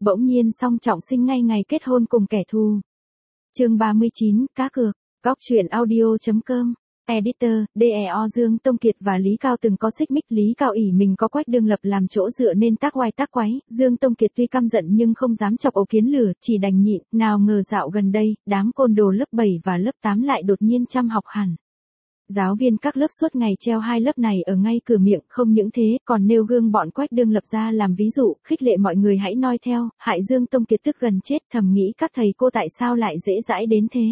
bỗng nhiên song trọng sinh ngay ngày kết hôn cùng kẻ thù. Chương 39, cá cược. Góc truyện audio.com. Editor, DEO Dương Tông Kiệt và Lý Cao từng có xích mích. Lý Cao ỷ mình có Quách Đương Lập làm chỗ dựa nên tác oai tác quái. Dương Tông Kiệt tuy căm giận nhưng không dám chọc ổ kiến lửa, chỉ đành nhịn. Nào ngờ dạo gần đây, đám côn đồ lớp 7 và lớp 8 lại đột nhiên chăm học hẳn. Giáo viên các lớp suốt ngày treo hai lớp này ở ngay cửa miệng, không những thế, còn nêu gương bọn Quách Đương Lập ra làm ví dụ, khích lệ mọi người hãy noi theo, hại Dương Tông Kiệt tức gần chết, thầm nghĩ các thầy cô tại sao lại dễ dãi đến thế.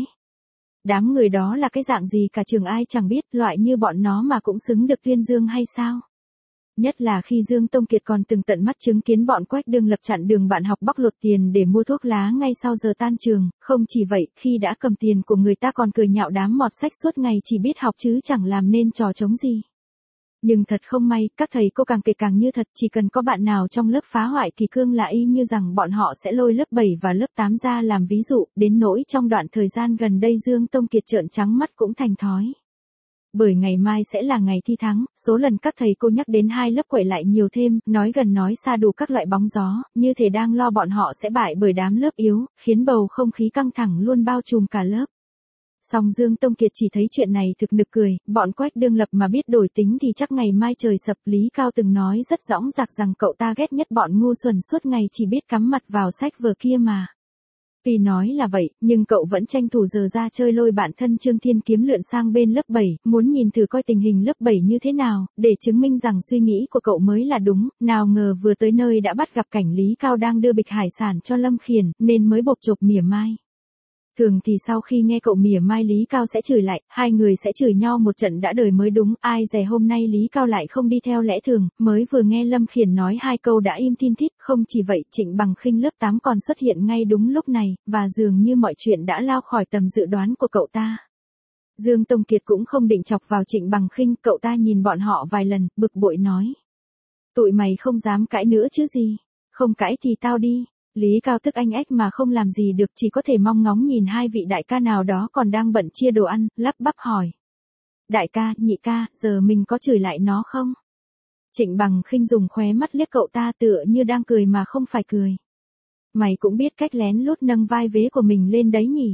Đám người đó là cái dạng gì cả trường ai chẳng biết, loại như bọn nó mà cũng xứng được tuyên dương hay sao? Nhất là khi Dương Tông Kiệt còn từng tận mắt chứng kiến bọn Quách Đương Lập chặn đường bạn học bóc lột tiền để mua thuốc lá ngay sau giờ tan trường, không chỉ vậy, khi đã cầm tiền của người ta còn cười nhạo đám mọt sách suốt ngày chỉ biết học chứ chẳng làm nên trò trống gì. Nhưng thật không may, các thầy cô càng kể càng như thật, chỉ cần có bạn nào trong lớp phá hoại kỷ cương là y như rằng bọn họ sẽ lôi lớp 7 và lớp 8 ra làm ví dụ, đến nỗi trong đoạn thời gian gần đây Dương Tông Kiệt trợn trắng mắt cũng thành thói. Bởi ngày mai sẽ là ngày thi thắng, số lần các thầy cô nhắc đến hai lớp quậy lại nhiều thêm, nói gần nói xa đủ các loại bóng gió, như thể đang lo bọn họ sẽ bại bởi đám lớp yếu, khiến bầu không khí căng thẳng luôn bao trùm cả lớp. Song Dương Tông Kiệt chỉ thấy chuyện này thực nực cười, bọn Quách Đương Lập mà biết đổi tính thì chắc ngày mai trời sập. Lý Cao từng nói rất dõng dạc rằng cậu ta ghét nhất bọn ngu xuẩn suốt ngày chỉ biết cắm mặt vào sách vở kia mà. Tuy nói là vậy, nhưng cậu vẫn tranh thủ giờ ra chơi lôi bạn thân Trương Thiên Kiếm lượn sang bên lớp 7, muốn nhìn thử coi tình hình lớp 7 như thế nào, để chứng minh rằng suy nghĩ của cậu mới là đúng. Nào ngờ vừa tới nơi đã bắt gặp cảnh Lý Cao đang đưa bịch hải sản cho Lâm Khiển, nên mới bộp chộp mỉa mai. Thường thì sau khi nghe cậu mỉa mai Lý Cao sẽ chửi lại, hai người sẽ chửi nhau một trận đã đời mới đúng, ai dè hôm nay Lý Cao lại không đi theo lẽ thường, mới vừa nghe Lâm Khiển nói hai câu đã im thin thít, không chỉ vậy, Trịnh Bằng Khinh lớp 8 còn xuất hiện ngay đúng lúc này, và dường như mọi chuyện đã lao khỏi tầm dự đoán của cậu ta. Dương Tông Kiệt cũng không định chọc vào Trịnh Bằng Khinh, cậu ta nhìn bọn họ vài lần, bực bội nói. Tụi mày không dám cãi nữa chứ gì, không cãi thì tao đi. Lý Cao tức anh ếch mà không làm gì được, chỉ có thể mong ngóng nhìn hai vị đại ca nào đó còn đang bận chia đồ ăn, lắp bắp hỏi. Đại ca, nhị ca, giờ mình có chửi lại nó không? Trịnh Bằng Khinh dùng khóe mắt liếc cậu ta tựa như đang cười mà không phải cười. Mày cũng biết cách lén lút nâng vai vế của mình lên đấy nhỉ?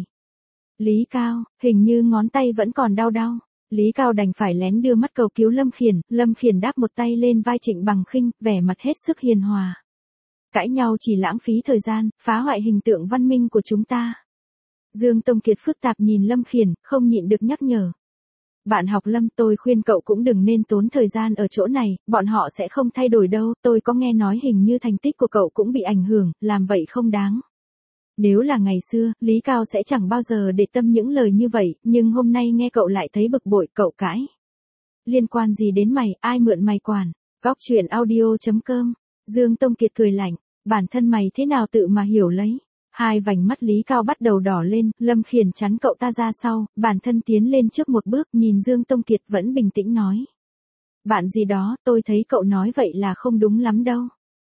Lý Cao, hình như ngón tay vẫn còn đau đau. Lý Cao đành phải lén đưa mắt cầu cứu Lâm Khiển đáp một tay lên vai Trịnh Bằng Khinh, vẻ mặt hết sức hiền hòa. Cãi nhau chỉ lãng phí thời gian, phá hoại hình tượng văn minh của chúng ta. Dương Tông Kiệt phức tạp nhìn Lâm Khiển, không nhịn được nhắc nhở. Bạn học Lâm, tôi khuyên cậu cũng đừng nên tốn thời gian ở chỗ này, bọn họ sẽ không thay đổi đâu, tôi có nghe nói hình như thành tích của cậu cũng bị ảnh hưởng, làm vậy không đáng. Nếu là ngày xưa, Lý Cao sẽ chẳng bao giờ để tâm những lời như vậy, nhưng hôm nay nghe cậu lại thấy bực bội, cậu cãi. Liên quan gì đến mày, ai mượn mày quản? Góc truyện audio.com. Dương Tông Kiệt cười lạnh, bản thân mày thế nào tự mà hiểu lấy. Hai vành mắt Lý Cao bắt đầu đỏ lên, Lâm Khiển chắn cậu ta ra sau, bản thân tiến lên trước một bước, nhìn Dương Tông Kiệt vẫn bình tĩnh nói. Bạn gì đó, tôi thấy cậu nói vậy là không đúng lắm đâu.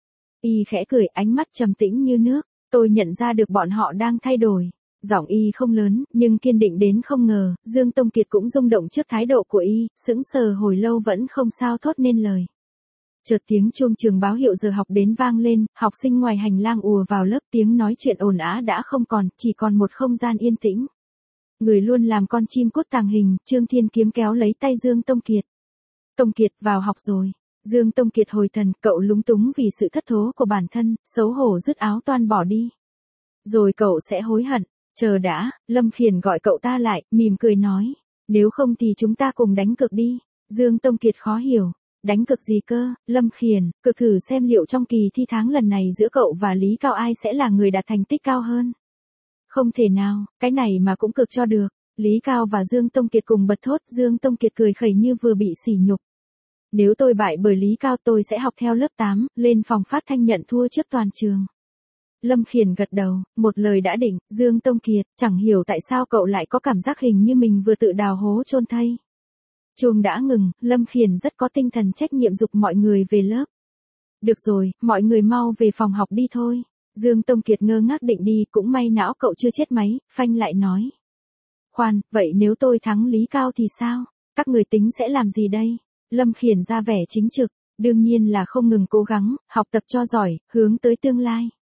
Y khẽ cười, ánh mắt trầm tĩnh như nước, tôi nhận ra được bọn họ đang thay đổi. Giọng Y không lớn, nhưng kiên định đến không ngờ, Dương Tông Kiệt cũng rung động trước thái độ của Y, sững sờ hồi lâu vẫn không sao thốt nên lời. Chợt tiếng chuông trường báo hiệu giờ học đến vang lên, học sinh ngoài hành lang ùa vào lớp, tiếng nói chuyện ồn ào đã không còn, chỉ còn một không gian yên tĩnh. Người luôn làm con chim cút tàng hình, Trương Thiên Kiếm kéo lấy tay Dương Tông Kiệt. Tông Kiệt, vào học rồi. Dương Tông Kiệt hồi thần, cậu lúng túng vì sự thất thố của bản thân, xấu hổ dứt áo toan bỏ đi. Rồi cậu sẽ hối hận, chờ đã, Lâm Khiển gọi cậu ta lại, mỉm cười nói. Nếu không thì chúng ta cùng đánh cược đi. Dương Tông Kiệt khó hiểu. Đánh cược gì cơ, Lâm Khiển, cược thử xem liệu trong kỳ thi tháng lần này giữa cậu và Lý Cao ai sẽ là người đạt thành tích cao hơn. Không thể nào, cái này mà cũng cược cho được. Lý Cao và Dương Tông Kiệt cùng bật thốt, Dương Tông Kiệt cười khẩy như vừa bị sỉ nhục. Nếu tôi bại bởi Lý Cao tôi sẽ học theo lớp 8, lên phòng phát thanh nhận thua trước toàn trường. Lâm Khiển gật đầu, một lời đã định, Dương Tông Kiệt, chẳng hiểu tại sao cậu lại có cảm giác hình như mình vừa tự đào hố chôn thây. Chuông đã ngừng, Lâm Khiển rất có tinh thần trách nhiệm giục mọi người về lớp. Được rồi, mọi người mau về phòng học đi thôi. Dương Tông Kiệt ngơ ngác định đi, cũng may não cậu chưa chết máy, phanh lại nói. Khoan, vậy nếu tôi thắng Lý Cao thì sao? Các người tính sẽ làm gì đây? Lâm Khiển ra vẻ chính trực, đương nhiên là không ngừng cố gắng, học tập cho giỏi, hướng tới tương lai.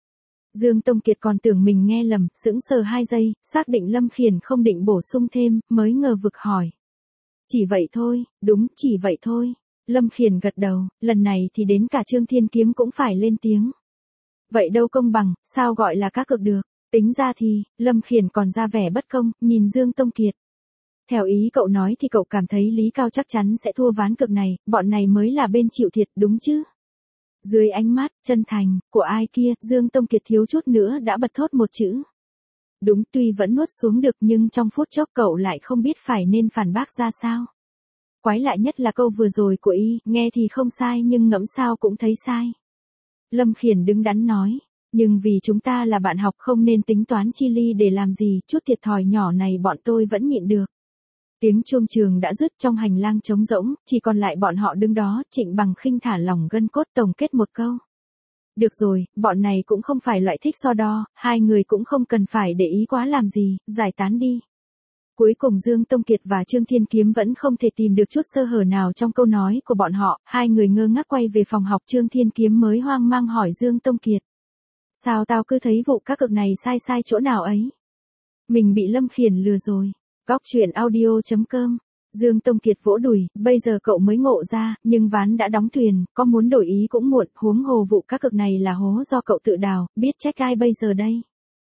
Dương Tông Kiệt còn tưởng mình nghe lầm, sững sờ 2 giây, xác định Lâm Khiển không định bổ sung thêm, mới ngờ vực hỏi. Chỉ vậy thôi, đúng, chỉ vậy thôi. Lâm Khiển gật đầu, lần này thì đến cả Trương Thiên Kiếm cũng phải lên tiếng. Vậy đâu công bằng, sao gọi là cá cược được? Tính ra thì, Lâm Khiển còn ra vẻ bất công, nhìn Dương Tông Kiệt. Theo ý cậu nói thì cậu cảm thấy Lý Cao chắc chắn sẽ thua ván cược này, bọn này mới là bên chịu thiệt đúng chứ? Dưới ánh mắt, chân thành, của ai kia, Dương Tông Kiệt thiếu chút nữa đã bật thốt một chữ. Đúng, tuy vẫn nuốt xuống được nhưng trong phút chốc cậu lại không biết phải nên phản bác ra sao. Quái lạ nhất là câu vừa rồi của y, nghe thì không sai nhưng ngẫm sao cũng thấy sai. Lâm Khiển đứng đắn nói, nhưng vì chúng ta là bạn học không nên tính toán chi ly để làm gì, chút thiệt thòi nhỏ này bọn tôi vẫn nhịn được. Tiếng chuông trường đã dứt trong hành lang trống rỗng, chỉ còn lại bọn họ đứng đó, Trịnh Bằng Khinh thả lỏng gân cốt tổng kết một câu. Được rồi, bọn này cũng không phải loại thích so đo, hai người cũng không cần phải để ý quá làm gì, giải tán đi. Cuối cùng Dương Tông Kiệt và Trương Thiên Kiếm vẫn không thể tìm được chút sơ hở nào trong câu nói của bọn họ, hai người ngơ ngác quay về phòng học. Trương Thiên Kiếm mới hoang mang hỏi Dương Tông Kiệt. Sao tao cứ thấy vụ cá cược này sai sai chỗ nào ấy? Mình bị Lâm Khiển lừa rồi. Góc truyện audio.com. Dương Tông Kiệt vỗ đùi, bây giờ cậu mới ngộ ra, nhưng ván đã đóng thuyền, có muốn đổi ý cũng muộn, huống hồ vụ cá cược này là hố do cậu tự đào, biết trách ai bây giờ đây.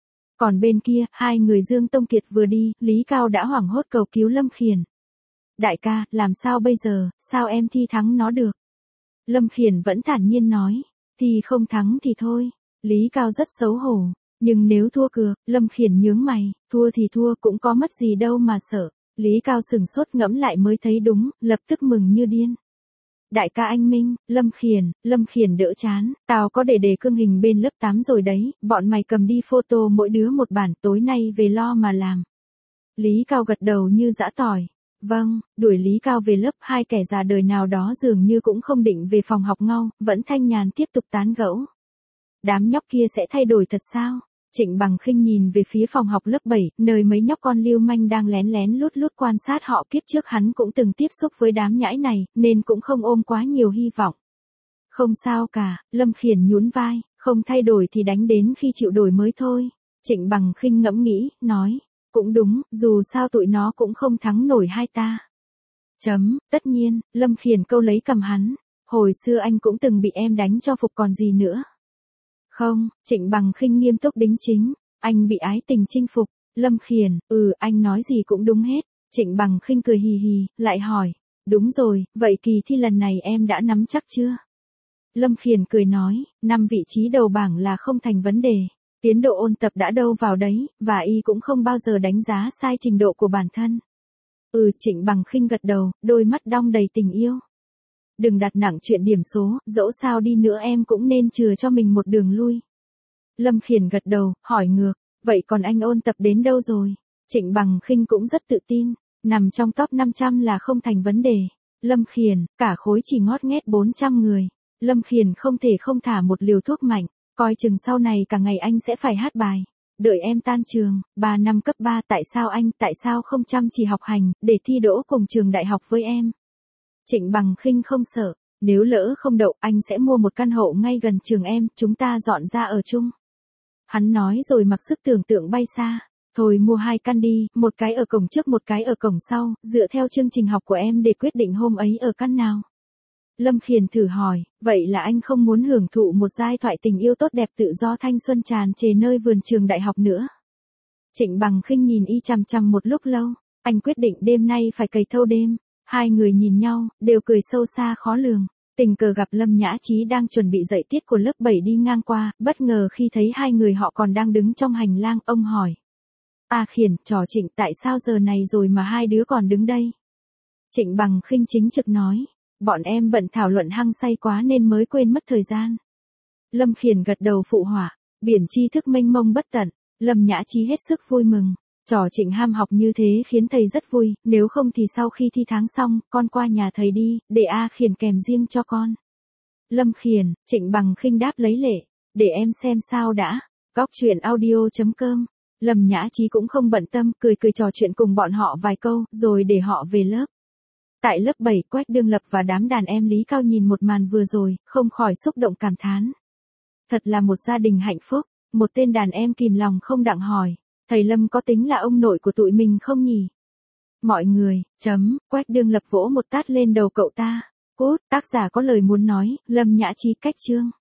Còn bên kia, hai người Dương Tông Kiệt vừa đi, Lý Cao đã hoảng hốt cầu cứu Lâm Khiển. Đại ca, làm sao bây giờ, sao em thi thắng nó được? Lâm Khiển vẫn thản nhiên nói, thì không thắng thì thôi. Lý Cao rất xấu hổ, nhưng nếu thua cược, Lâm Khiển nhướng mày, thua thì thua cũng có mất gì đâu mà sợ. Lý Cao sừng sốt ngẫm lại mới thấy đúng, lập tức mừng như điên. Đại ca anh Minh, Lâm Khiển đỡ chán, tao có để cương hình bên lớp 8 rồi đấy, bọn mày cầm đi photo mỗi đứa một bản, tối nay về lo mà làm. Lý Cao gật đầu như giã tỏi. Vâng, đuổi Lý Cao về lớp, hai kẻ già đời nào đó dường như cũng không định về phòng học ngâu, vẫn thanh nhàn tiếp tục tán gẫu. Đám nhóc kia sẽ thay đổi thật sao? Trịnh Bằng Khinh nhìn về phía phòng học lớp 7, nơi mấy nhóc con lưu manh đang lén lén lút lút quan sát họ. Kiếp trước hắn cũng từng tiếp xúc với đám nhãi này, nên cũng không ôm quá nhiều hy vọng. Không sao cả, Lâm Khiển nhún vai, không thay đổi thì đánh đến khi chịu đổi mới thôi. Trịnh Bằng Khinh ngẫm nghĩ, nói, cũng đúng, dù sao tụi nó cũng không thắng nổi hai ta. Tất nhiên, Lâm Khiển câu lấy cầm hắn, hồi xưa anh cũng từng bị em đánh cho phục còn gì nữa. Không, Trịnh Bằng Khinh nghiêm túc đính chính, anh bị ái tình chinh phục. Lâm Khiển, anh nói gì cũng đúng hết. Trịnh Bằng Khinh cười hì hì, lại hỏi, đúng rồi, vậy kỳ thi lần này em đã nắm chắc chưa? Lâm Khiển cười nói, 5 vị trí đầu bảng là không thành vấn đề. Tiến độ ôn tập đã đâu vào đấy, và y cũng không bao giờ đánh giá sai trình độ của bản thân. Trịnh Bằng Khinh gật đầu, đôi mắt đong đầy tình yêu. Đừng đặt nặng chuyện điểm số, dẫu sao đi nữa em cũng nên chừa cho mình một đường lui. Lâm Khiển gật đầu, hỏi ngược, vậy còn anh ôn tập đến đâu rồi? Trịnh Bằng Khinh cũng rất tự tin, nằm trong top 500 là không thành vấn đề. Lâm Khiển, cả khối chỉ ngót nghét 400 người. Lâm Khiển không thể không thả một liều thuốc mạnh, coi chừng sau này cả ngày anh sẽ phải hát bài. Đợi em tan trường, 3 năm cấp 3 tại sao không chăm chỉ học hành, để thi đỗ cùng trường đại học với em? Trịnh Bằng Khinh không sợ, nếu lỡ không đậu anh sẽ mua một căn hộ ngay gần trường em, chúng ta dọn ra ở chung. Hắn nói rồi mặc sức tưởng tượng bay xa, thôi mua 2 căn đi, một cái ở cổng trước một cái ở cổng sau, dựa theo chương trình học của em để quyết định hôm ấy ở căn nào. Lâm Khiển thử hỏi, vậy là anh không muốn hưởng thụ một giai thoại tình yêu tốt đẹp tự do thanh xuân tràn trề nơi vườn trường đại học nữa? Trịnh Bằng Khinh nhìn y chằm chằm một lúc lâu, anh quyết định đêm nay phải cày thâu đêm. Hai người nhìn nhau, đều cười sâu xa khó lường. Tình cờ gặp Lâm Nhã Chí đang chuẩn bị dạy tiết của lớp 7 đi ngang qua, bất ngờ khi thấy hai người họ còn đang đứng trong hành lang, ông hỏi. Khiển, trò Trịnh, tại sao giờ này rồi mà hai đứa còn đứng đây? Trịnh Bằng Khinh chính trực nói, bọn em bận thảo luận hăng say quá nên mới quên mất thời gian. Lâm Khiển gật đầu phụ họa, biển tri thức mênh mông bất tận. Lâm Nhã Chí hết sức vui mừng. Trò Trịnh ham học như thế khiến thầy rất vui, nếu không thì sau khi thi tháng xong, con qua nhà thầy đi, để Khiển kèm riêng cho con. Lâm Khiển, Trịnh Bằng Khinh đáp lấy lệ, để em xem sao đã. Góc truyện audio.com. Lâm Nhã Chí cũng không bận tâm, cười trò chuyện cùng bọn họ vài câu, rồi để họ về lớp. Tại lớp 7, Quách Đương Lập và đám đàn em Lý Cao nhìn một màn vừa rồi, không khỏi xúc động cảm thán. Thật là một gia đình hạnh phúc. Một tên đàn em kìm lòng không đặng hỏi. Thầy Lâm có tính là ông nội của tụi mình không nhỉ? Mọi người, Quách Đương Lập vỗ một tát lên đầu cậu ta. Cút, tác giả có lời muốn nói, Lâm Nhã Chi cách chương.